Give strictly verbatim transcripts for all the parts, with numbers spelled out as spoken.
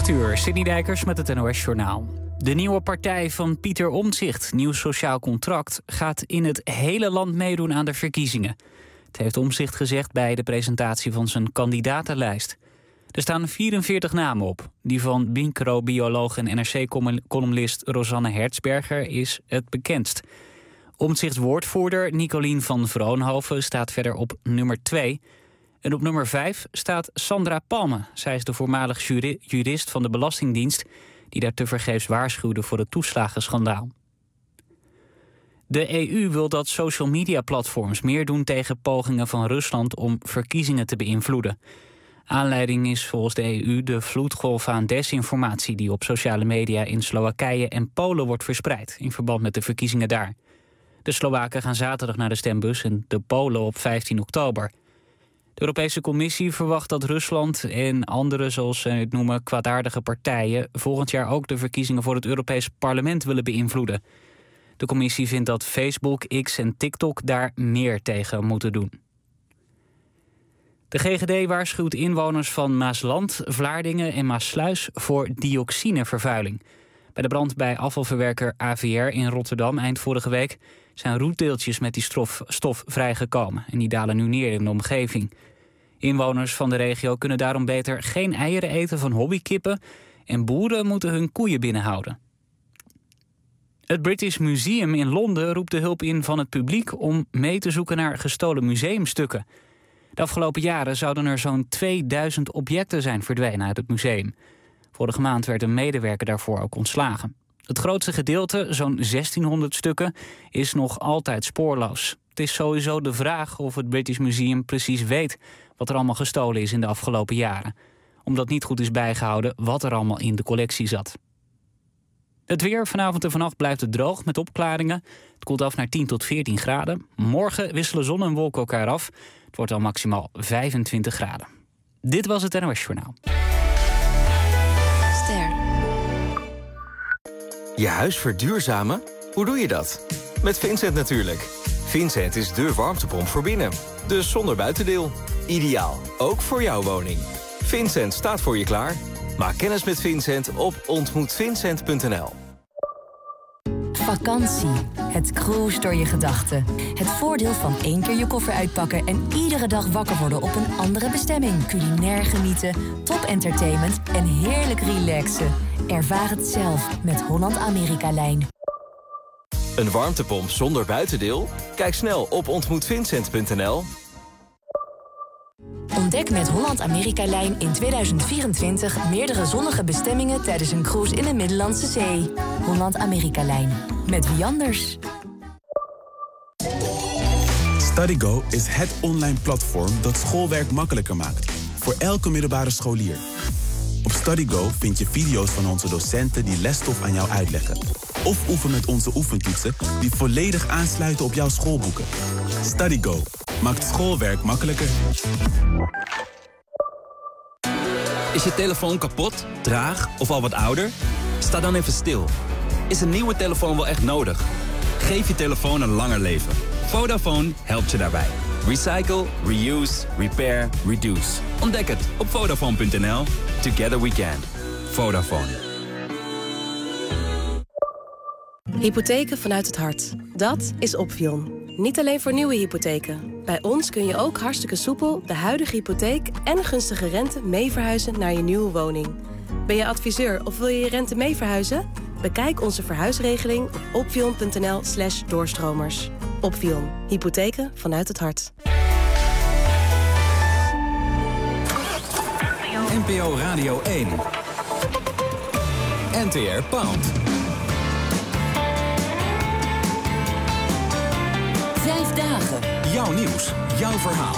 acht uur, Sidney Dijkers met het N O S-journaal. De nieuwe partij van Pieter Omtzigt, Nieuw Sociaal Contract, gaat in het hele land meedoen aan de verkiezingen. Het heeft Omtzigt gezegd bij de presentatie van zijn kandidatenlijst. Er staan vierenveertig namen op. Die van microbioloog en N R C-columnist Rosanne Hertzberger is het bekendst. Omtzigts woordvoerder Nicolien van Vroonhoven staat verder op nummer twee. En op nummer vijf staat Sandra Palme. Zij is de voormalig juri- jurist van de Belastingdienst die daar tevergeefs waarschuwde voor het toeslagenschandaal. De E U wil dat social media platforms meer doen tegen pogingen van Rusland om verkiezingen te beïnvloeden. Aanleiding is volgens de E U de vloedgolf aan desinformatie die op sociale media in Slowakije en Polen wordt verspreid in verband met de verkiezingen daar. De Slowaken gaan zaterdag naar de stembus en de Polen op vijftien oktober. De Europese Commissie verwacht dat Rusland en andere, zoals ze het noemen, kwaadaardige partijen volgend jaar ook de verkiezingen voor het Europees Parlement willen beïnvloeden. De Commissie vindt dat Facebook, X en TikTok daar meer tegen moeten doen. De G G D waarschuwt inwoners van Maasland, Vlaardingen en Maassluis voor dioxinevervuiling. Bij de brand bij afvalverwerker A V R in Rotterdam eind vorige week zijn roetdeeltjes met die stof, stof vrijgekomen en die dalen nu neer in de omgeving. Inwoners van de regio kunnen daarom beter geen eieren eten van hobbykippen en boeren moeten hun koeien binnenhouden. Het British Museum in Londen roept de hulp in van het publiek om mee te zoeken naar gestolen museumstukken. De afgelopen jaren zouden er zo'n tweeduizend objecten zijn verdwenen uit het museum. Vorige maand werd een medewerker daarvoor ook ontslagen. Het grootste gedeelte, zo'n zestienhonderd stukken, is nog altijd spoorloos. Het is sowieso de vraag of het British Museum precies weet wat er allemaal gestolen is in de afgelopen jaren. Omdat niet goed is bijgehouden wat er allemaal in de collectie zat. Het weer, vanavond en vannacht blijft het droog met opklaringen. Het koelt af naar tien tot veertien graden. Morgen wisselen zon en wolken elkaar af. Het wordt al maximaal vijfentwintig graden. Dit was het N O S-journaal. Ster. Je huis verduurzamen? Hoe doe je dat? Met Vincent natuurlijk. Vincent is dé warmtepomp voor binnen. Dus zonder buitendeel. Ideaal, ook voor jouw woning. Vincent staat voor je klaar. Maak kennis met Vincent op ontmoet vincent punt n l. Vakantie. Het cruise door je gedachten. Het voordeel van één keer je koffer uitpakken en iedere dag wakker worden op een andere bestemming. Culinair genieten, top entertainment en heerlijk relaxen. Ervaar het zelf met Holland-Amerika-lijn. Een warmtepomp zonder buitendeel? Kijk snel op ontmoet vincent punt n l. Ontdek met Holland-Amerika-lijn in tweeduizend vierentwintig meerdere zonnige bestemmingen tijdens een cruise in de Middellandse Zee. Holland-Amerika-lijn. Met wie anders? StudyGo is het online platform dat schoolwerk makkelijker maakt. Voor elke middelbare scholier. Op StudyGo vind je video's van onze docenten die lesstof aan jou uitleggen. Of oefen met onze oefentoetsen die volledig aansluiten op jouw schoolboeken. StudyGo maakt schoolwerk makkelijker. Is je telefoon kapot, traag of al wat ouder? Sta dan even stil. Is een nieuwe telefoon wel echt nodig? Geef je telefoon een langer leven. Vodafone helpt je daarbij. Recycle, reuse, repair, reduce. Ontdek het op vodafone punt n l. Together we can. Vodafone. Hypotheken vanuit het hart. Dat is Opvion. Niet alleen voor nieuwe hypotheken. Bij ons kun je ook hartstikke soepel de huidige hypotheek en gunstige rente mee verhuizen naar je nieuwe woning. Ben je adviseur of wil je je rente mee verhuizen? Bekijk onze verhuisregeling op opvion punt n l slash doorstromers. Opvion. Hypotheken vanuit het hart. N P O Radio één. N T R Pound. Vijf dagen. Jouw nieuws, jouw verhaal.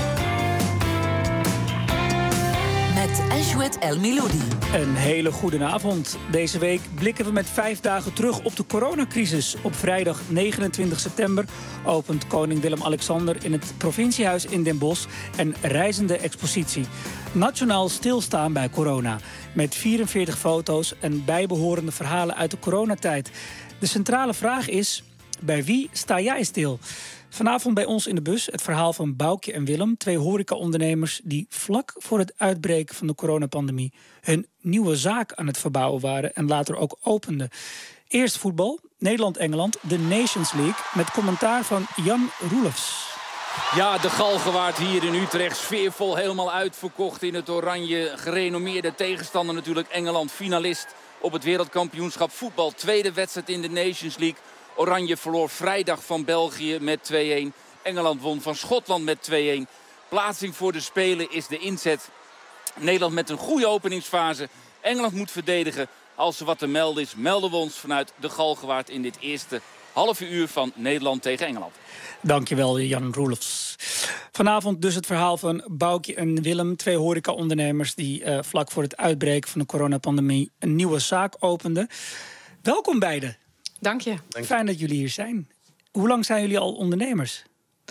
Met Ashwet El Miloudi. Een hele goede avond. Deze week blikken we met vijf dagen terug op de coronacrisis. Op vrijdag negenentwintig september opent koning Willem-Alexander in het provinciehuis in Den Bosch een reizende expositie. Nationaal stilstaan bij corona. Met vierenveertig foto's en bijbehorende verhalen uit de coronatijd. De centrale vraag is: bij wie sta jij stil? Vanavond bij ons in de bus het verhaal van Boukje en Willem, twee horecaondernemers die vlak voor het uitbreken van de coronapandemie hun nieuwe zaak aan het verbouwen waren en later ook openden. Eerst voetbal, Nederland-Engeland, de Nations League, met commentaar van Jan Roelofs. Ja, de Galgenwaard hier in Utrecht, sfeervol, helemaal uitverkocht in het oranje. Gerenommeerde tegenstander natuurlijk, Engeland, finalist op het wereldkampioenschap voetbal. Tweede wedstrijd in de Nations League. Oranje verloor vrijdag van België met twee-een. Engeland won van Schotland met twee-een. Plaatsing voor de Spelen is de inzet. Nederland met een goede openingsfase. Engeland moet verdedigen. Als er wat te melden is, melden we ons vanuit de Galgenwaard in dit eerste halve uur van Nederland tegen Engeland. Dankjewel, Jan Roelofs. Vanavond dus het verhaal van Boukje en Willem, twee horecaondernemers die uh, vlak voor het uitbreken van de coronapandemie een nieuwe zaak openden. Welkom beiden. Dank je. Fijn dat jullie hier zijn. Hoe lang zijn jullie al ondernemers?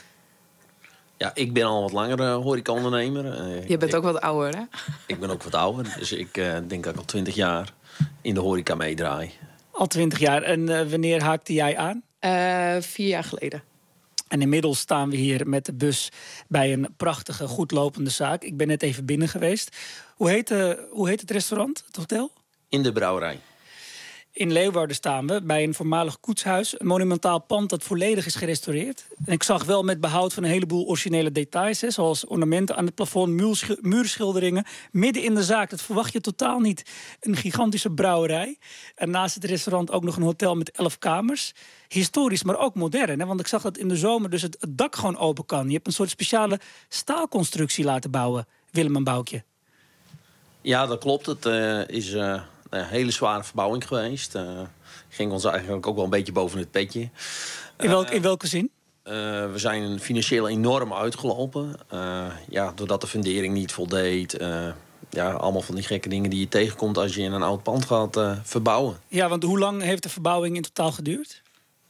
Ja, ik ben al wat langer uh, horecaondernemer. Uh, je bent ik, ook wat ouder, hè? Ik ben ook wat ouder, dus ik uh, denk dat ik al twintig jaar in de horeca meedraai. Al twintig jaar. En uh, wanneer haakte jij aan? Uh, vier jaar geleden. En inmiddels staan we hier met de bus bij een prachtige, goed lopende zaak. Ik ben net even binnen geweest. Hoe heet, uh, hoe heet het restaurant, het hotel? In de brouwerij. In Leeuwarden staan we bij een voormalig koetshuis. Een monumentaal pand dat volledig is gerestaureerd. En ik zag wel met behoud van een heleboel originele details. Hè, zoals ornamenten aan het plafond, muurschilderingen. Midden in de zaak, dat verwacht je totaal niet. Een gigantische brouwerij. En naast het restaurant ook nog een hotel met elf kamers. Historisch, maar ook modern. Hè, want ik zag dat in de zomer dus het, het dak gewoon open kan. Je hebt een soort speciale staalconstructie laten bouwen, Willem en Boukje. Ja, dat klopt. Het uh, is... Uh... een hele zware verbouwing geweest. Uh, ging ons eigenlijk ook wel een beetje boven het petje. Uh, in, welk, in welke zin? Uh, we zijn financieel enorm uitgelopen. Uh, ja, doordat de fundering niet voldeed. Uh, ja, allemaal van die gekke dingen die je tegenkomt als je in een oud pand gaat uh, verbouwen. Ja, want hoe lang heeft de verbouwing in totaal geduurd?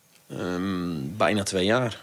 Um, bijna twee jaar.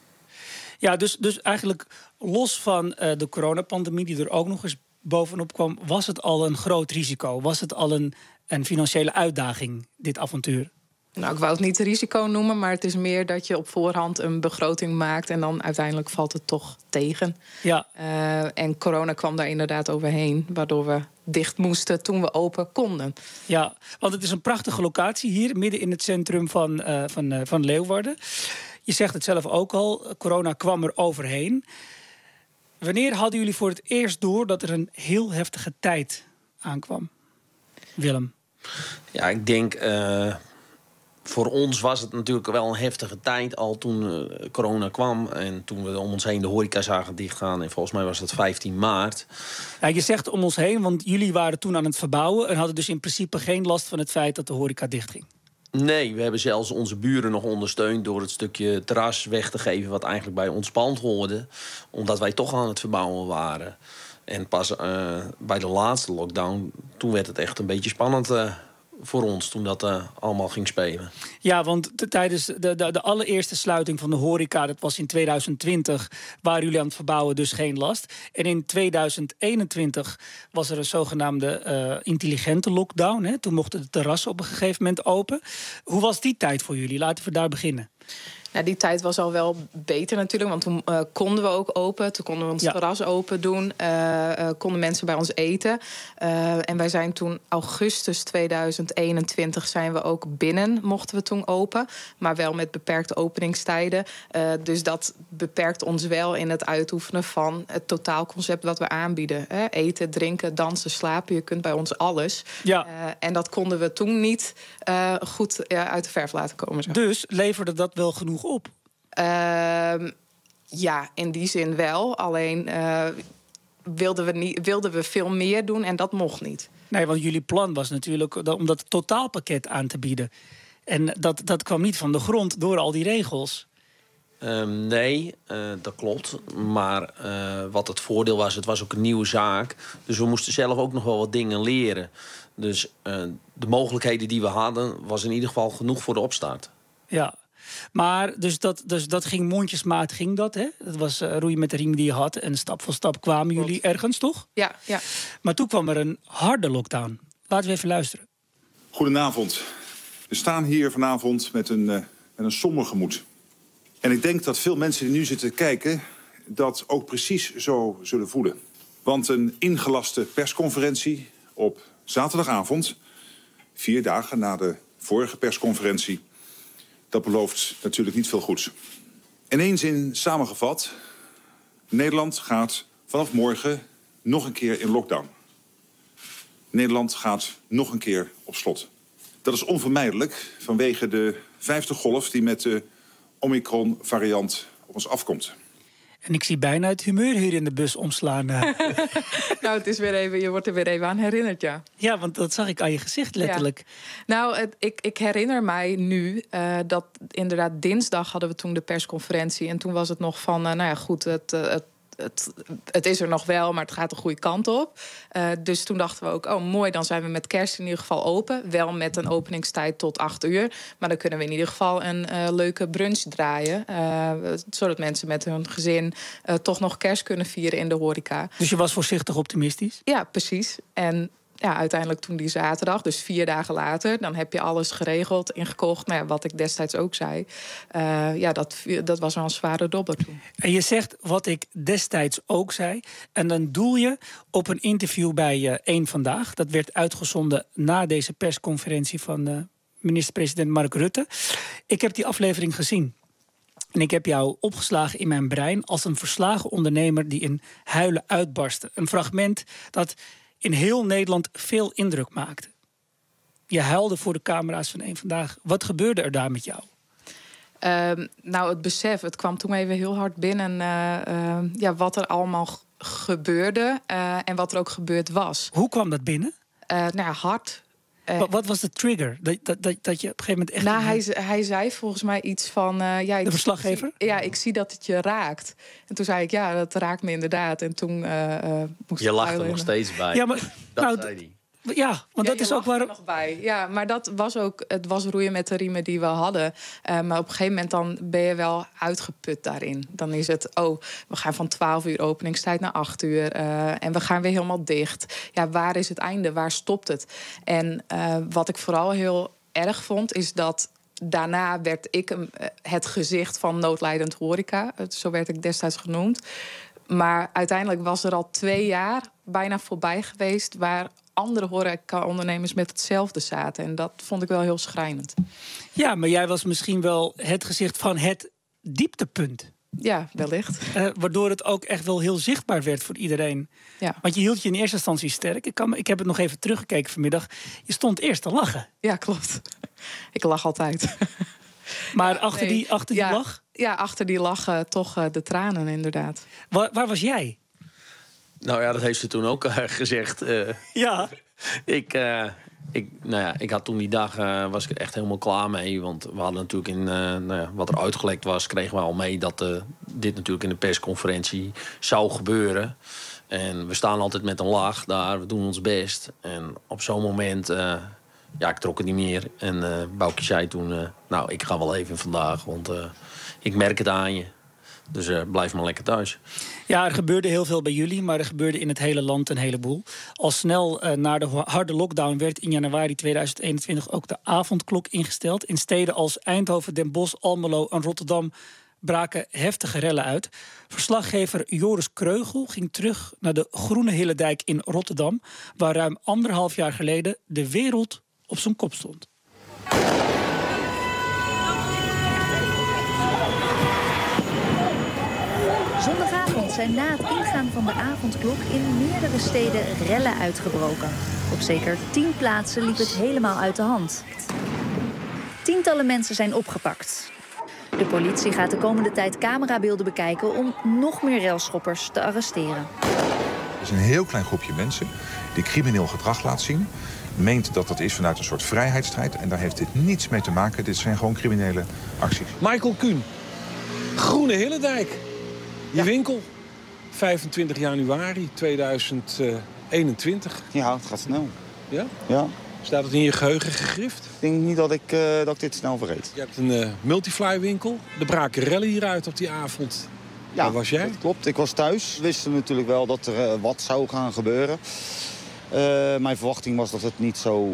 Ja, dus, dus eigenlijk los van uh, de coronapandemie die er ook nog eens bovenop kwam, was het al een groot risico? Was het al een, een financiële uitdaging, dit avontuur? Nou, ik wou het niet risico noemen, maar het is meer dat je op voorhand een begroting maakt en dan uiteindelijk valt het toch tegen. Ja. Uh, en corona kwam daar inderdaad overheen, waardoor we dicht moesten toen we open konden. Ja, want het is een prachtige locatie hier, midden in het centrum van, uh, van, uh, van Leeuwarden. Je zegt het zelf ook al, corona kwam er overheen. Wanneer hadden jullie voor het eerst door dat er een heel heftige tijd aankwam? Willem? Ja, ik denk... Uh, voor ons was het natuurlijk wel een heftige tijd al toen uh, corona kwam. En toen we om ons heen de horeca zagen dichtgaan. En volgens mij was dat vijftien maart. Ja, je zegt om ons heen, want jullie waren toen aan het verbouwen en hadden dus in principe geen last van het feit dat de horeca dichtging. Nee, we hebben zelfs onze buren nog ondersteund door het stukje terras weg te geven wat eigenlijk bij ons pand hoorde. Omdat wij toch aan het verbouwen waren. En pas uh, bij de laatste lockdown, toen werd het echt een beetje spannend uh, voor ons toen dat uh, allemaal ging spelen. Ja, want de, tijdens de, de, de allereerste sluiting van de horeca, dat was in tweeduizend twintig, waren jullie aan het verbouwen, dus geen last. En in tweeduizend eenentwintig was er een zogenaamde uh, intelligente lockdown. Hè? Toen mochten de terrassen op een gegeven moment open. Hoe was die tijd voor jullie? Laten we daar beginnen. Ja, die tijd was al wel beter natuurlijk, want toen uh, konden we ook open. Toen konden we ons ja. terras open doen. Uh, uh, konden mensen bij ons eten. Uh, en wij zijn toen augustus tweeduizend eenentwintig zijn we ook binnen, mochten we toen open. Maar wel met beperkte openingstijden. Uh, dus dat beperkt ons wel in het uitoefenen van het totaalconcept wat we aanbieden. Hè? Eten, drinken, dansen, slapen. Je kunt bij ons alles. Ja. Uh, en dat konden we toen niet uh, goed uh, uit de verf laten komen. Zo. Dus leverde dat wel genoeg op? Uh, ja, in die zin wel. Alleen uh, wilden, we niet, wilden we veel meer doen en dat mocht niet. Nee, want jullie plan was natuurlijk om dat totaalpakket aan te bieden. En dat, dat kwam niet van de grond door al die regels. Um, nee, uh, dat klopt. Maar uh, wat het voordeel was, het was ook een nieuwe zaak. Dus we moesten zelf ook nog wel wat dingen leren. Dus uh, de mogelijkheden die we hadden, was in ieder geval genoeg voor de opstart. Ja. Maar dus dat, dus dat ging mondjesmaat, ging dat, hè? Dat was uh, roeien met de riem die je had. En stap voor stap kwamen Klopt. jullie ergens, toch? Ja, ja. Maar toen kwam er een harde lockdown. Laten we even luisteren. Goedenavond. We staan hier vanavond met een, uh, met een somber gemoed. En ik denk dat veel mensen die nu zitten kijken dat ook precies zo zullen voelen. Want een ingelaste persconferentie op zaterdagavond, vier dagen na de vorige persconferentie, dat belooft natuurlijk niet veel goeds. In één zin samengevat, Nederland gaat vanaf morgen nog een keer in lockdown. Nederland gaat nog een keer op slot. Dat is onvermijdelijk vanwege de vijfde golf die met de Omicron-variant op ons afkomt. En ik zie bijna het humeur hier in de bus omslaan. Nou, het is weer even, je wordt er weer even aan herinnerd, ja. Ja, want dat zag ik aan je gezicht letterlijk. Ja. Nou, het, ik, ik herinner mij nu uh, dat inderdaad dinsdag hadden we toen de persconferentie. En toen was het nog van, uh, nou ja, goed, het... Uh, het Het, het is er nog wel, maar het gaat de goede kant op. Uh, dus toen dachten we ook, oh mooi, dan zijn we met kerst in ieder geval open. Wel met een openingstijd tot acht uur. Maar dan kunnen we in ieder geval een uh, leuke brunch draaien. Uh, zodat mensen met hun gezin uh, toch nog kerst kunnen vieren in de horeca. Dus je was voorzichtig optimistisch? Ja, precies. En ja, uiteindelijk toen die zaterdag, dus vier dagen later, dan heb je alles geregeld, ingekocht. Nou ja, wat ik destijds ook zei. Uh, ja, dat, dat was wel een zware dobber toen. En je zegt wat ik destijds ook zei. En dan doel je op een interview bij uh, Eén Vandaag. Dat werd uitgezonden na deze persconferentie van uh, minister-president Mark Rutte. Ik heb die aflevering gezien. En ik heb jou opgeslagen in mijn brein als een verslagen ondernemer die in huilen uitbarstte. Een fragment dat in heel Nederland veel indruk maakte. Je huilde voor de camera's van Eén Vandaag. Wat gebeurde er daar met jou? Uh, nou, het besef, het kwam toen even heel hard binnen. Uh, uh, ja, wat er allemaal g- gebeurde uh, en wat er ook gebeurd was. Hoe kwam dat binnen? Uh, nou ja, hard. Uh, wat, wat was de trigger? Dat, dat, dat, dat je op een gegeven moment echt... Nou, hij, hij zei volgens mij iets van... Uh, ja, ik, de verslaggever? Zie, ja, ik zie dat het je raakt. En toen zei ik, ja, dat raakt me inderdaad. En toen uh, uh, moest je lacht er nog steeds bij. Ja, maar, dat nou, zei hij. Ja, want ja, dat is ook waar. Er nog bij. Ja, maar dat was ook. Het was roeien met de riemen die we hadden. Uh, maar op een gegeven moment dan ben je wel uitgeput daarin. Dan is het, oh, we gaan van twaalf uur openingstijd naar acht uur. Uh, en we gaan weer helemaal dicht. Ja, waar is het einde? Waar stopt het? En uh, wat ik vooral heel erg vond, is dat daarna werd ik um, het gezicht van noodlijdend horeca. Zo werd ik destijds genoemd. Maar uiteindelijk was er al twee jaar bijna voorbij geweest waar andere horeca-ondernemers met hetzelfde zaten. En dat vond ik wel heel schrijnend. Ja, maar jij was misschien wel het gezicht van het dieptepunt. Ja, wellicht. Uh, waardoor het ook echt wel heel zichtbaar werd voor iedereen. Ja. Want je hield je in eerste instantie sterk. Ik, kan, ik heb het nog even teruggekeken vanmiddag. Je stond eerst te lachen. Ja, klopt. Ik lach altijd. Maar ja, achter, nee. die, achter die ja, lach? Ja, achter die lach uh, toch uh, de tranen inderdaad. Waar, waar was jij? Nou ja, dat heeft ze toen ook uh, gezegd. Uh, ja. Ik, uh, ik, nou ja, ik had toen die dag, uh, was ik er echt helemaal klaar mee. Want we hadden natuurlijk in, uh, nou ja, wat er uitgelekt was, kregen we al mee dat uh, dit natuurlijk in de persconferentie zou gebeuren. En we staan altijd met een lach daar, we doen ons best. En op zo'n moment, uh, ja, ik trok het niet meer. En uh, Boukje zei toen, uh, nou, ik ga wel even vandaag, want uh, ik merk het aan je. Dus uh, blijf maar lekker thuis. Ja, er gebeurde heel veel bij jullie, maar er gebeurde in het hele land een heleboel. Al snel uh, na de harde lockdown werd in januari tweeduizend eenentwintig ook de avondklok ingesteld. In steden als Eindhoven, Den Bosch, Almelo en Rotterdam braken heftige rellen uit. Verslaggever Joris Kreugel ging terug naar de Groene Hillendijk in Rotterdam, waar ruim anderhalf jaar geleden de wereld op zijn kop stond. Zondagavond zijn na het ingaan van de avondklok in meerdere steden rellen uitgebroken. Op zeker tien plaatsen liep het helemaal uit de hand. Tientallen mensen zijn opgepakt. De politie gaat de komende tijd camerabeelden bekijken om nog meer relschoppers te arresteren. Het is een heel klein groepje mensen die crimineel gedrag laat zien. Meent dat dat is vanuit een soort vrijheidsstrijd. En daar heeft dit niets mee te maken. Dit zijn gewoon criminele acties. Michael Kuhn, Groene Hillendijk. Je ja. winkel, vijfentwintig januari tweeduizend eenentwintig. Ja, het gaat snel. Ja? Ja. Staat het in je geheugen gegrift? Ik denk niet dat ik, uh, dat ik dit snel vergeet. Je hebt een uh, multifly winkel. Er braken rellen hieruit op die avond. Ja, waar was jij? Dat klopt. Ik was thuis. We wisten natuurlijk wel dat er uh, wat zou gaan gebeuren. Uh, mijn verwachting was dat het niet zo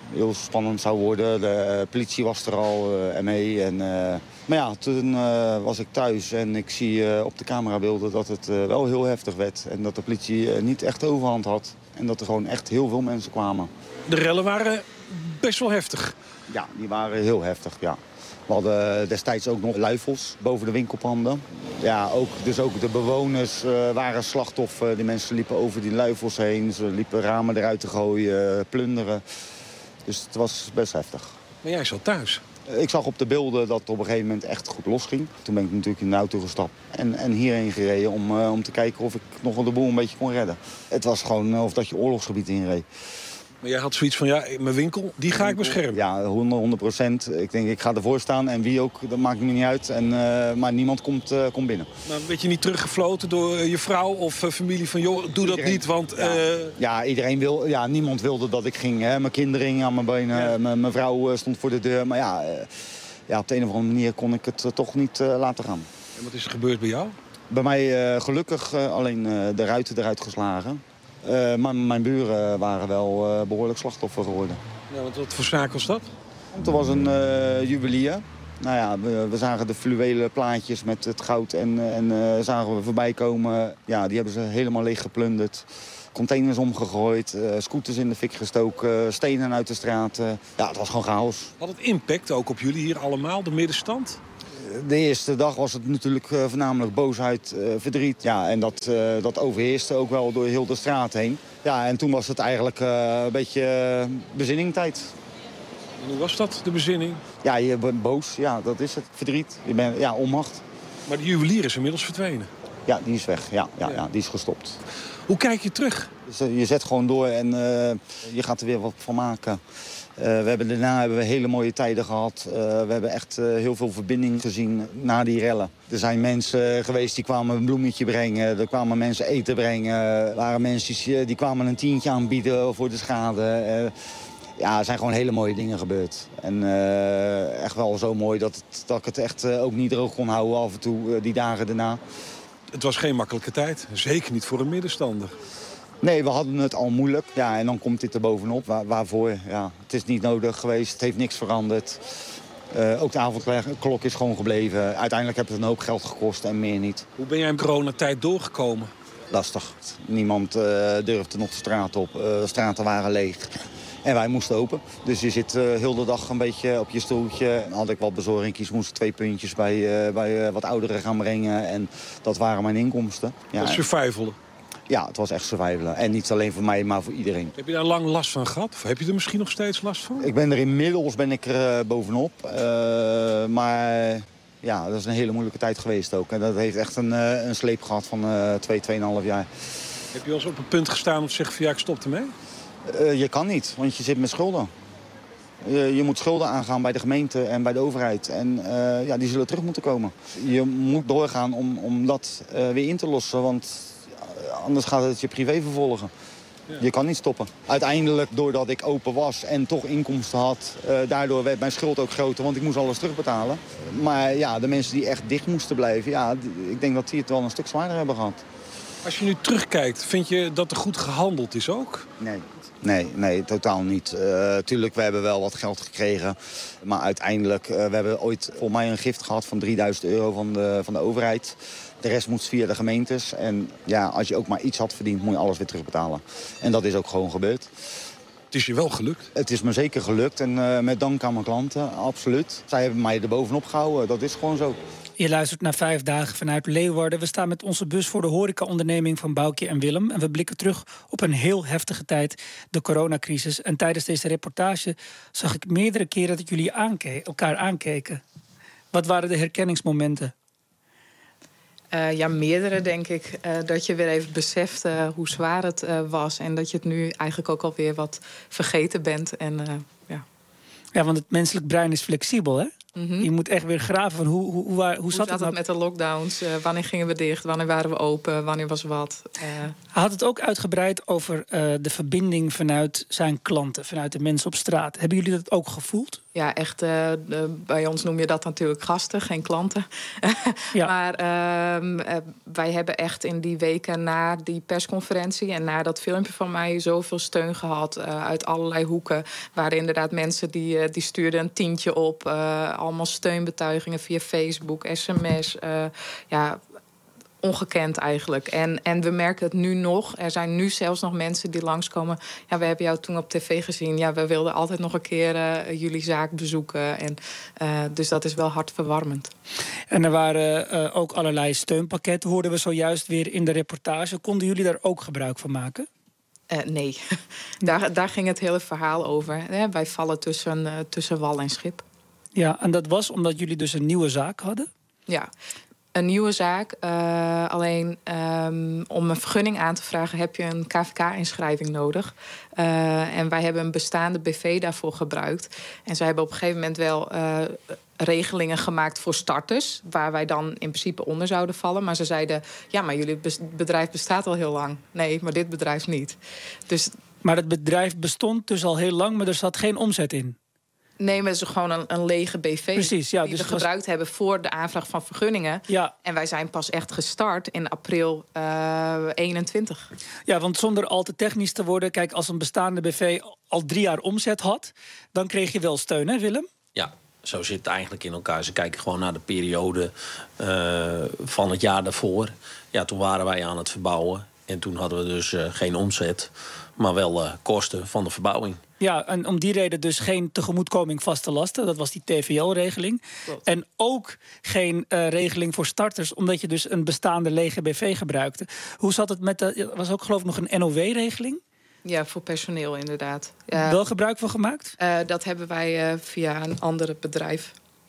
heel spannend zou worden. De politie was er al uh, mee. En, uh, maar ja, toen uh, was ik thuis en ik zie uh, op de camerabeelden dat het uh, wel heel heftig werd. En dat de politie uh, niet echt overhand had. En dat er gewoon echt heel veel mensen kwamen. De rellen waren best wel heftig. Ja, die waren heel heftig, ja. We hadden destijds ook nog luifels boven de winkelpanden. Ja, ook, dus ook de bewoners uh, waren slachtoffer. Die mensen liepen over die luifels heen. Ze liepen ramen eruit te gooien, plunderen. Dus het was best heftig. Maar jij zat thuis? Ik zag op de beelden dat het op een gegeven moment echt goed losging. Toen ben ik natuurlijk in de auto gestapt en, en hierheen gereden om, uh, om te kijken of ik nog de boel een beetje kon redden. Het was gewoon of dat je oorlogsgebied inreed. Maar jij had zoiets van, ja, mijn winkel, die ga ik beschermen. Ja, honderd procent. Ik denk, ik ga ervoor staan en wie ook, dat maakt me niet uit. En, uh, maar niemand komt, uh, komt binnen. Maar werd je niet teruggefloten door je vrouw of uh, familie van, joh, doe dat niet, want... Ja, uh... ja, iedereen wil, ja, niemand wilde dat ik ging. Hè. Mijn kinderen hingen aan mijn benen, ja. mijn vrouw uh, stond voor de deur. Maar ja, uh, ja, op de een of andere manier kon ik het uh, toch niet uh, laten gaan. En wat is er gebeurd bij jou? Bij mij uh, gelukkig uh, alleen uh, de ruiten eruit geslagen. Uh, maar mijn buren waren wel uh, behoorlijk slachtoffer geworden. Ja, want wat voor zaak was dat? Er was een uh, juwelier. Nou ja, we, we zagen de fluwelen plaatjes met het goud en, en uh, zagen we voorbij komen. Ja, die hebben ze helemaal leeg geplunderd. Containers omgegooid, uh, scooters in de fik gestoken, stenen uit de straat. Uh, ja, het was gewoon chaos. Had het impact ook op jullie hier allemaal, de middenstand? De eerste dag was het natuurlijk uh, voornamelijk boosheid, uh, verdriet. Ja, en dat, uh, dat overheerste ook wel door heel de straat heen. Ja, en toen was het eigenlijk uh, een beetje uh, bezinningtijd. En hoe was dat, de bezinning? Ja, je bent boos. Ja, dat is het. Verdriet. Je bent, ja, onmacht. Maar de juwelier is inmiddels verdwenen? Ja, die is weg. Ja, ja, ja. ja die is gestopt. Hoe kijk je terug? Dus, uh, je zet gewoon door en uh, je gaat er weer wat van maken. Uh, we hebben, daarna hebben we hele mooie tijden gehad. Uh, we hebben echt uh, heel veel verbinding gezien na die rellen. Er zijn mensen geweest die kwamen een bloemetje brengen. Er kwamen mensen eten brengen. Er waren mensen die kwamen een tientje aanbieden voor de schade. Uh, ja, er zijn gewoon hele mooie dingen gebeurd. En uh, echt wel zo mooi dat, het, dat ik het echt uh, ook niet droog kon houden af en toe uh, die dagen daarna. Het was geen makkelijke tijd. Zeker niet voor een middenstander. Nee, we hadden het al moeilijk. Ja, en dan komt dit er bovenop. Waar, waarvoor? Ja, het is niet nodig geweest. Het heeft niks veranderd. Uh, ook de avondklok is gewoon gebleven. Uiteindelijk heeft het een hoop geld gekost en meer niet. Hoe ben jij in coronatijd doorgekomen? Lastig. Niemand uh, durfde nog de straat op. Uh, de straten waren leeg. En wij moesten open. Dus je zit uh, heel de dag een beetje op je stoeltje. Dan had ik wat bezorgingjes, moest ik twee puntjes bij, uh, bij uh, wat ouderen gaan brengen. En dat waren mijn inkomsten. Ja, dat is survivalen. Ja, het was echt survivalen. En niet alleen voor mij, maar voor iedereen. Heb je daar lang last van gehad? Of heb je er misschien nog steeds last van? Ik ben er inmiddels ben ik er uh, bovenop. Uh, maar ja, dat is een hele moeilijke tijd geweest ook. En dat heeft echt een, uh, een sleep gehad van uh, twee, tweeënhalf jaar. Heb je wel eens op een punt gestaan om te zeggen van ja, ik stop ermee? Uh, je kan niet, want je zit met schulden. Je, je moet schulden aangaan bij de gemeente en bij de overheid. En uh, ja, die zullen terug moeten komen. Je moet doorgaan om, om dat uh, weer in te lossen, want anders gaat het je privé vervolgen. Ja. Je kan niet stoppen. Uiteindelijk, doordat ik open was en toch inkomsten had, uh, daardoor werd mijn schuld ook groter, want ik moest alles terugbetalen. Maar ja, de mensen die echt dicht moesten blijven, ja, ik denk dat die het wel een stuk zwaarder hebben gehad. Als je nu terugkijkt, vind je dat er goed gehandeld is ook? Nee. Nee, nee, totaal niet. Uh, tuurlijk, we hebben wel wat geld gekregen. Maar uiteindelijk, uh, we hebben ooit volgens mij een gift gehad van drieduizend euro van de, van de overheid. De rest moest via de gemeentes. En ja, als je ook maar iets had verdiend, moet je alles weer terugbetalen. En dat is ook gewoon gebeurd. Het is je wel gelukt? Het is me zeker gelukt. En uh, met dank aan mijn klanten, absoluut. Zij hebben mij er bovenop gehouden, dat is gewoon zo. Je luistert naar Vijf Dagen vanuit Leeuwarden. We staan met onze bus voor de horecaonderneming van Boukje en Willem. En we blikken terug op een heel heftige tijd, de coronacrisis. En tijdens deze reportage zag ik meerdere keren dat jullie aanke- elkaar aankeken. Wat waren de herkenningsmomenten? Uh, ja, meerdere, denk ik. Uh, dat je weer even beseft uh, hoe zwaar het uh, was. En dat je het nu eigenlijk ook alweer wat vergeten bent. En, uh, ja. Ja, want het menselijk brein is flexibel, hè? Mm-hmm. Je moet echt weer graven van hoe, hoe, hoe, hoe, hoe zat, zat het, nou? het met de lockdowns? Uh, wanneer gingen we dicht? Wanneer waren we open? Wanneer was wat? Uh... Hij had het ook uitgebreid over uh, de verbinding vanuit zijn klanten, vanuit de mensen op straat. Hebben jullie dat ook gevoeld? Ja, echt. Uh, de, bij ons noem je dat natuurlijk gasten, geen klanten. Ja. Maar uh, uh, wij hebben echt in die weken na die persconferentie en na dat filmpje van mij zoveel steun gehad uh, uit allerlei hoeken. Waren inderdaad mensen die, uh, die stuurden een tientje op. Uh, allemaal steunbetuigingen via Facebook, sms. Uh, ja, ongekend eigenlijk. En, en we merken het nu nog. Er zijn nu zelfs nog mensen die langskomen. Ja, we hebben jou toen op tv gezien. Ja, we wilden altijd nog een keer uh, jullie zaak bezoeken. En, uh, dus dat is wel hartverwarmend. En er waren uh, ook allerlei steunpakketten, hoorden we zojuist weer in de reportage. Konden jullie daar ook gebruik van maken? Uh, nee, daar, daar ging het hele verhaal over. Hè? Wij vallen tussen, uh, tussen wal en schip. Ja, en dat was omdat jullie dus een nieuwe zaak hadden? Ja, een nieuwe zaak. Uh, alleen um, om een vergunning aan te vragen heb je een K V K-inschrijving nodig. Uh, en wij hebben een bestaande B V daarvoor gebruikt. En zij hebben op een gegeven moment wel uh, regelingen gemaakt voor starters, waar wij dan in principe onder zouden vallen. Maar ze zeiden, ja, maar jullie bedrijf bestaat al heel lang. Nee, maar dit bedrijf niet. Dus... Maar het bedrijf bestond dus al heel lang, maar er zat geen omzet in? Nee, maar het is gewoon een, een lege B V. Precies, ja, die dus we gebruikt was... hebben voor de aanvraag van vergunningen. Ja. En wij zijn pas echt gestart in april uh, eenentwintig. Ja, want zonder al te technisch te worden, kijk, als een bestaande B V al drie jaar omzet had, dan kreeg je wel steun, hè Willem? Ja, zo zit het eigenlijk in elkaar. Ze kijken gewoon naar de periode uh, van het jaar daarvoor. Ja, toen waren wij aan het verbouwen. En toen hadden we dus uh, geen omzet, maar wel uh, kosten van de verbouwing. Ja, en om die reden dus geen tegemoetkoming vaste lasten. Dat was die T V L-regeling. Klopt. En ook geen uh, regeling voor starters, omdat je dus een bestaande lege B V gebruikte. Hoe zat het met de... Er was ook geloof ik nog een N O W-regeling? Ja, voor personeel inderdaad. Ja. Wel gebruik van gemaakt? Uh, dat hebben wij uh, via een ander bedrijf.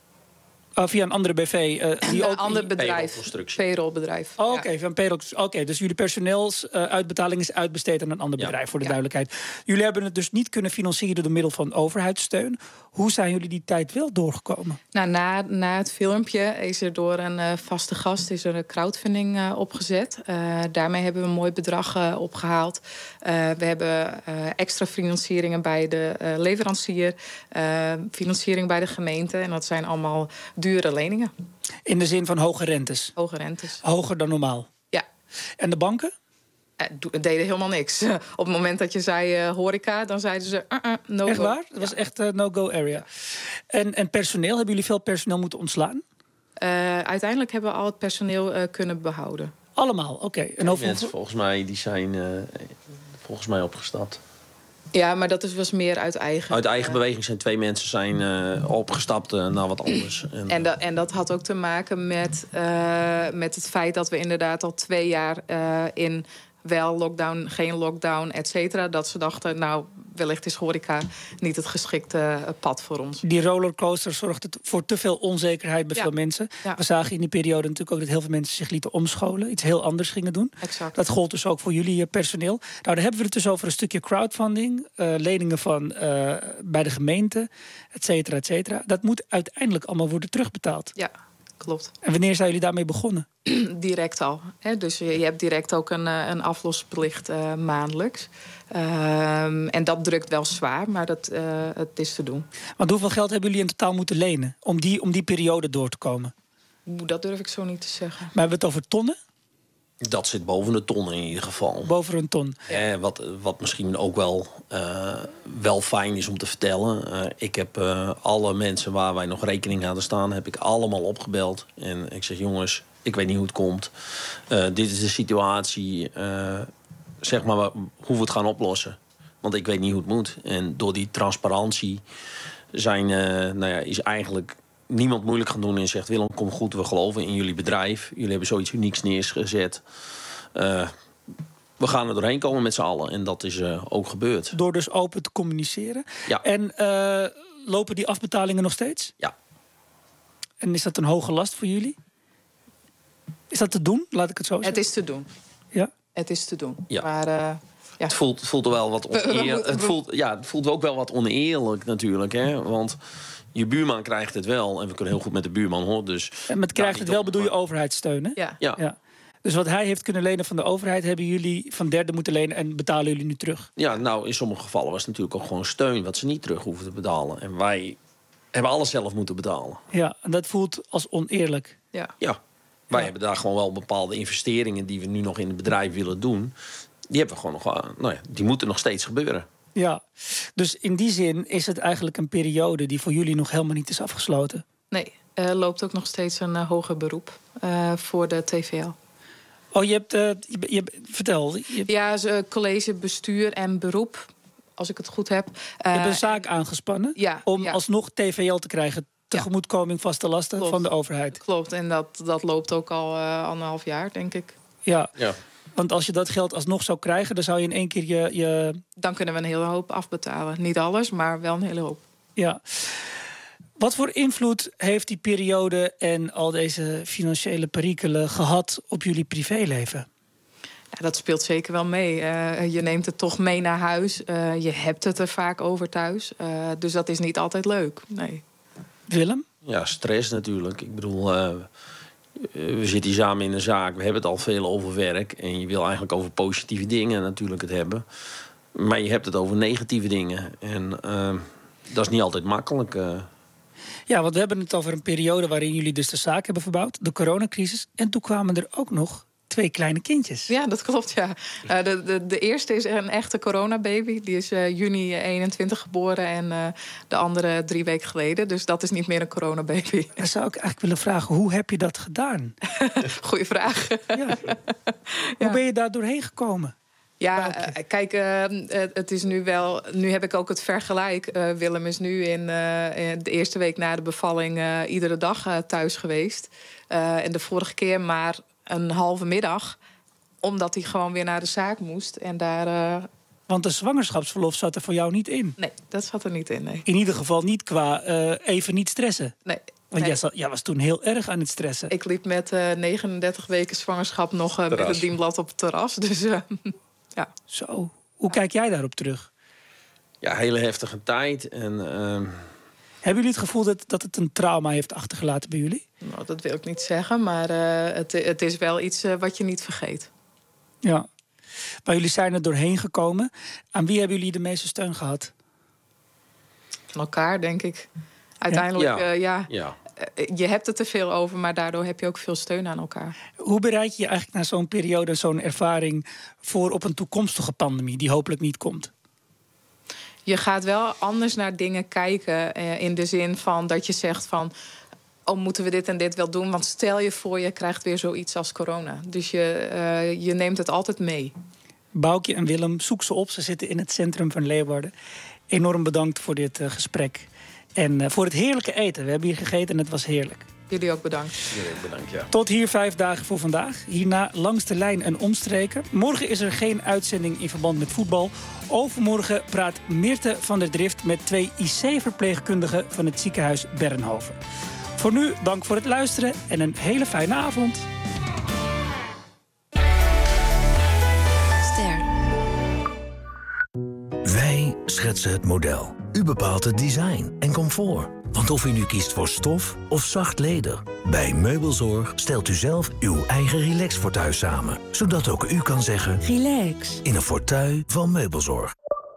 Uh, via een andere B V? Uh, die een ook ander bedrijf. Payrollbedrijf. Oh, Oké, okay, van payroll. Oké, okay, dus jullie personeelsuitbetaling uh, is uitbesteed aan een ander ja. bedrijf, voor de ja. duidelijkheid. Jullie hebben het dus niet kunnen financieren door middel van overheidssteun. Hoe zijn jullie die tijd wel doorgekomen? Nou, na, na het filmpje is er door een uh, vaste gast is er een crowdfunding uh, opgezet. Uh, daarmee hebben we een mooi bedrag uh, opgehaald. Uh, we hebben uh, extra financieringen bij de uh, leverancier, uh, financiering bij de gemeente. En dat zijn allemaal dure leningen. In de zin van hoge rentes? Hoge rentes. Hoger dan normaal? Ja. En de banken? Uh, deden helemaal niks. Op het moment dat je zei uh, horeca, dan zeiden ze uh, uh, no echt go. waar? Dat ja. was echt uh, no-go area. En, en personeel, hebben jullie veel personeel moeten ontslaan? Uh, uiteindelijk hebben we al het personeel uh, kunnen behouden. Allemaal, oké. Okay. En over... mensen volgens mij, die zijn uh, volgens mij opgestapt. Ja, maar dat is, was meer uit eigen... Uit eigen beweging zijn twee mensen zijn uh, opgestapt uh, naar wat anders. En, en, dat, en dat had ook te maken met, uh, met het feit dat we inderdaad al twee jaar uh, in... wel lockdown, geen lockdown, et cetera. Dat ze dachten, nou, wellicht is horeca niet het geschikte uh, pad voor ons. Die rollercoaster zorgde voor te veel onzekerheid bij ja. veel mensen. Ja. We zagen in die periode natuurlijk ook dat heel veel mensen zich lieten omscholen. Iets heel anders gingen doen. Exact. Dat gold dus ook voor jullie uh, personeel. Nou, daar hebben we het dus over een stukje crowdfunding. Uh, leningen van uh, bij de gemeente, et cetera, et cetera. Dat moet uiteindelijk allemaal worden terugbetaald. Ja, klopt. En wanneer zijn jullie daarmee begonnen? Direct al. Hè? Dus je, je hebt direct ook een, een aflosplicht uh, maandelijks. Um, en dat drukt wel zwaar, maar dat, uh, het is te doen. Want hoeveel geld hebben jullie in totaal moeten lenen om die, om die periode door te komen? Dat durf ik zo niet te zeggen. Maar hebben we het over tonnen? Dat zit boven de ton in ieder geval. Boven een ton. Eh, wat, wat misschien ook wel, uh, wel fijn is om te vertellen. Uh, ik heb uh, alle mensen waar wij nog rekening hadden staan, heb ik allemaal opgebeld. En ik zeg, jongens, ik weet niet hoe het komt. Uh, dit is de situatie. Uh, zeg maar hoe we het gaan oplossen. Want ik weet niet hoe het moet. En door die transparantie zijn, uh, nou ja, is eigenlijk niemand moeilijk gaan doen en zegt, Willem, kom goed, we geloven in jullie bedrijf. Jullie hebben zoiets unieks neergezet. Uh, we gaan er doorheen komen met z'n allen. En dat is uh, ook gebeurd. Door dus open te communiceren. Ja. En uh, lopen die afbetalingen nog steeds? Ja. En is dat een hoge last voor jullie? Is dat te doen? Laat ik het zo zeggen. Het is te doen. Ja? Het is te doen. Ja. Maar uh, Het voelt, het voelt wel wat oneerlijk. Het voelt, ja, het voelt ook wel wat oneerlijk natuurlijk. Hè? Want je buurman krijgt het wel. En we kunnen heel goed met de buurman hoor. Dus en met krijgt het wel bedoel je overheidssteun, hè? Ja. Ja. ja. Dus wat hij heeft kunnen lenen van de overheid, hebben jullie van derden moeten lenen en betalen jullie nu terug? Ja, nou in sommige gevallen was het natuurlijk ook gewoon steun wat ze niet terug hoeven te betalen. En wij hebben alles zelf moeten betalen. Ja, en dat voelt als oneerlijk. Ja. Ja. Wij hebben daar gewoon wel bepaalde investeringen die we nu nog in het bedrijf willen doen. Die hebben we gewoon nog, nou ja, die moeten nog steeds gebeuren. Ja, dus in die zin is het eigenlijk een periode die voor jullie nog helemaal niet is afgesloten. Nee, er uh, loopt ook nog steeds een uh, hoger beroep uh, voor de T V L. Oh, je hebt, uh, je, je, vertel. Je... Ja, uh, college, bestuur en beroep, als ik het goed heb. Uh, je hebt een zaak aangespannen ja, om ja. alsnog T V L te krijgen. Tegemoetkoming vaste lasten Klopt. van de overheid. Klopt, en dat, dat loopt ook al uh, anderhalf jaar, denk ik. Ja. ja, want als je dat geld alsnog zou krijgen, dan zou je in één keer je... je... Dan kunnen we een hele hoop afbetalen. Niet alles, maar wel een hele hoop. Ja. Wat voor invloed heeft die periode en al deze financiële perikelen gehad op jullie privéleven? Ja, dat speelt zeker wel mee. Uh, je neemt het toch mee naar huis. Uh, je hebt het er vaak over thuis. Uh, dus dat is niet altijd leuk, nee. Willem? Ja, stress natuurlijk. Ik bedoel, uh, we zitten hier samen in een zaak. We hebben het al veel over werk. En je wil eigenlijk over positieve dingen natuurlijk het hebben. Maar je hebt het over negatieve dingen. En uh, dat is niet altijd makkelijk. Uh. Ja, want we hebben het over een periode waarin jullie dus de zaak hebben verbouwd. De coronacrisis. En toen kwamen er ook nog twee kleine kindjes. Ja, dat klopt, ja. Uh, de, de, de eerste is een echte coronababy. Die is uh, juni eenentwintig geboren en uh, de andere drie weken geleden. Dus dat is niet meer een coronababy. Dan zou ik eigenlijk willen vragen, hoe heb je dat gedaan? Goeie vraag. Ja. Ja. Hoe ben je daar doorheen gekomen? Ja, uh, kijk, uh, het is nu wel... Nu heb ik ook het vergelijk. Uh, Willem is nu in, uh, in de eerste week na de bevalling uh, iedere dag uh, thuis geweest. Uh, en de vorige keer maar een halve middag, omdat hij gewoon weer naar de zaak moest. En daar, uh... Want de zwangerschapsverlof zat er voor jou niet in? Nee, dat zat er niet in, nee. In ieder geval niet qua uh, even niet stressen? Nee. Want nee. jij, zat, jij was toen heel erg aan het stressen. Ik liep met uh, negenendertig weken zwangerschap nog uh, met het dienblad op het terras. Dus uh, ja. Zo, hoe kijk jij daarop terug? Ja, hele heftige tijd. En, uh... hebben jullie het gevoel dat, dat het een trauma heeft achtergelaten bij jullie? Nou, dat wil ik niet zeggen, maar uh, het, het is wel iets uh, wat je niet vergeet. Ja, maar jullie zijn er doorheen gekomen. Aan wie hebben jullie de meeste steun gehad? Van elkaar, denk ik. Uiteindelijk, ja. Uh, ja, ja. Uh, je hebt het er veel over, maar daardoor heb je ook veel steun aan elkaar. Hoe bereid je je eigenlijk naar zo'n periode, zo'n ervaring voor op een toekomstige pandemie die hopelijk niet komt? Je gaat wel anders naar dingen kijken, uh, in de zin van dat je zegt van, oh, moeten we dit en dit wel doen? Want stel je voor, je krijgt weer zoiets als corona. Dus je, uh, je neemt het altijd mee. Boukje en Willem, zoek ze op. Ze zitten in het centrum van Leeuwarden. Enorm bedankt voor dit uh, gesprek. En uh, voor het heerlijke eten. We hebben hier gegeten en het was heerlijk. Jullie ook bedankt. Jullie ook bedankt, ja. Tot hier vijf dagen voor vandaag. Hierna langs de lijn en omstreken. Morgen is er geen uitzending in verband met voetbal. Overmorgen praat Meerte van der Drift met twee I C-verpleegkundigen van het ziekenhuis Bernhoven. Voor nu, dank voor het luisteren en een hele fijne avond. Ster. Wij schetsen het model. U bepaalt het design en comfort. Want of u nu kiest voor stof of zacht leder, bij Meubelzorg stelt u zelf uw eigen relax-fauteuil samen. Zodat ook u kan zeggen, relax, in een fauteuil van Meubelzorg.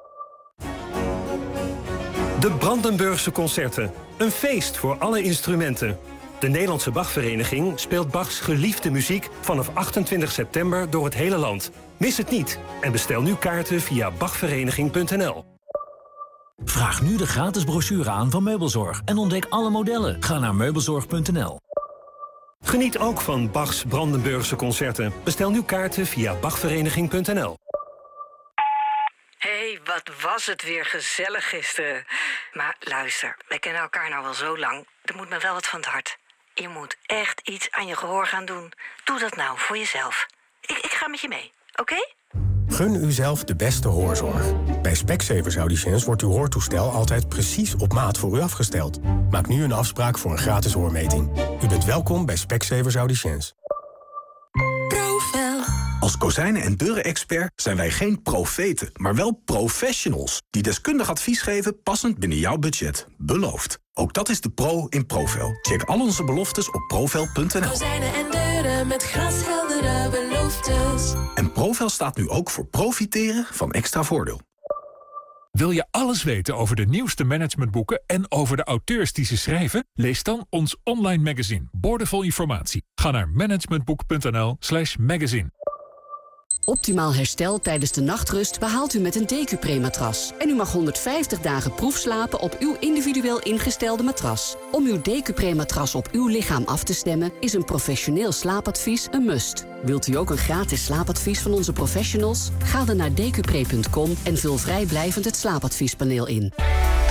De Brandenburgse Concerten. Een feest voor alle instrumenten. De Nederlandse Bachvereniging speelt Bachs geliefde muziek vanaf achtentwintig september door het hele land. Mis het niet en bestel nu kaarten via bachvereniging punt n l. Vraag nu de gratis brochure aan van Meubelzorg en ontdek alle modellen. Ga naar meubelzorg punt n l. Geniet ook van Bachs Brandenburgse Concerten. Bestel nu kaarten via bachvereniging punt n l. Hé, hey, wat was het weer gezellig gisteren. Maar luister, wij kennen elkaar nou wel zo lang. Er moet me wel wat van het hart. Je moet echt iets aan je gehoor gaan doen. Doe dat nou voor jezelf. Ik, ik ga met je mee, oké? Okay? Gun uzelf de beste hoorzorg. Bij Specsavers Auditions wordt uw hoortoestel altijd precies op maat voor u afgesteld. Maak nu een afspraak voor een gratis hoormeting. U bent welkom bij Specsavers Auditions. Profel. Als kozijnen- en deuren-expert zijn wij geen profeten, maar wel professionals die deskundig advies geven passend binnen jouw budget. Beloofd. Ook dat is de pro in Profel. Check al onze beloftes op profel punt n l. Kozijnen en deuren met glasheldere beloftes. En Profel staat nu ook voor profiteren van extra voordeel. Wil je alles weten over de nieuwste managementboeken en over de auteurs die ze schrijven? Lees dan ons online magazine, Boordevol Informatie. Ga naar managementboek.nl slash magazine. Optimaal herstel tijdens de nachtrust behaalt u met een D Q Pre-matras. En u mag honderdvijftig dagen proefslapen op uw individueel ingestelde matras. Om uw D Q Pre-matras op uw lichaam af te stemmen is een professioneel slaapadvies een must. Wilt u ook een gratis slaapadvies van onze professionals? Ga dan naar d q pre punt com en vul vrijblijvend het slaapadviespaneel in.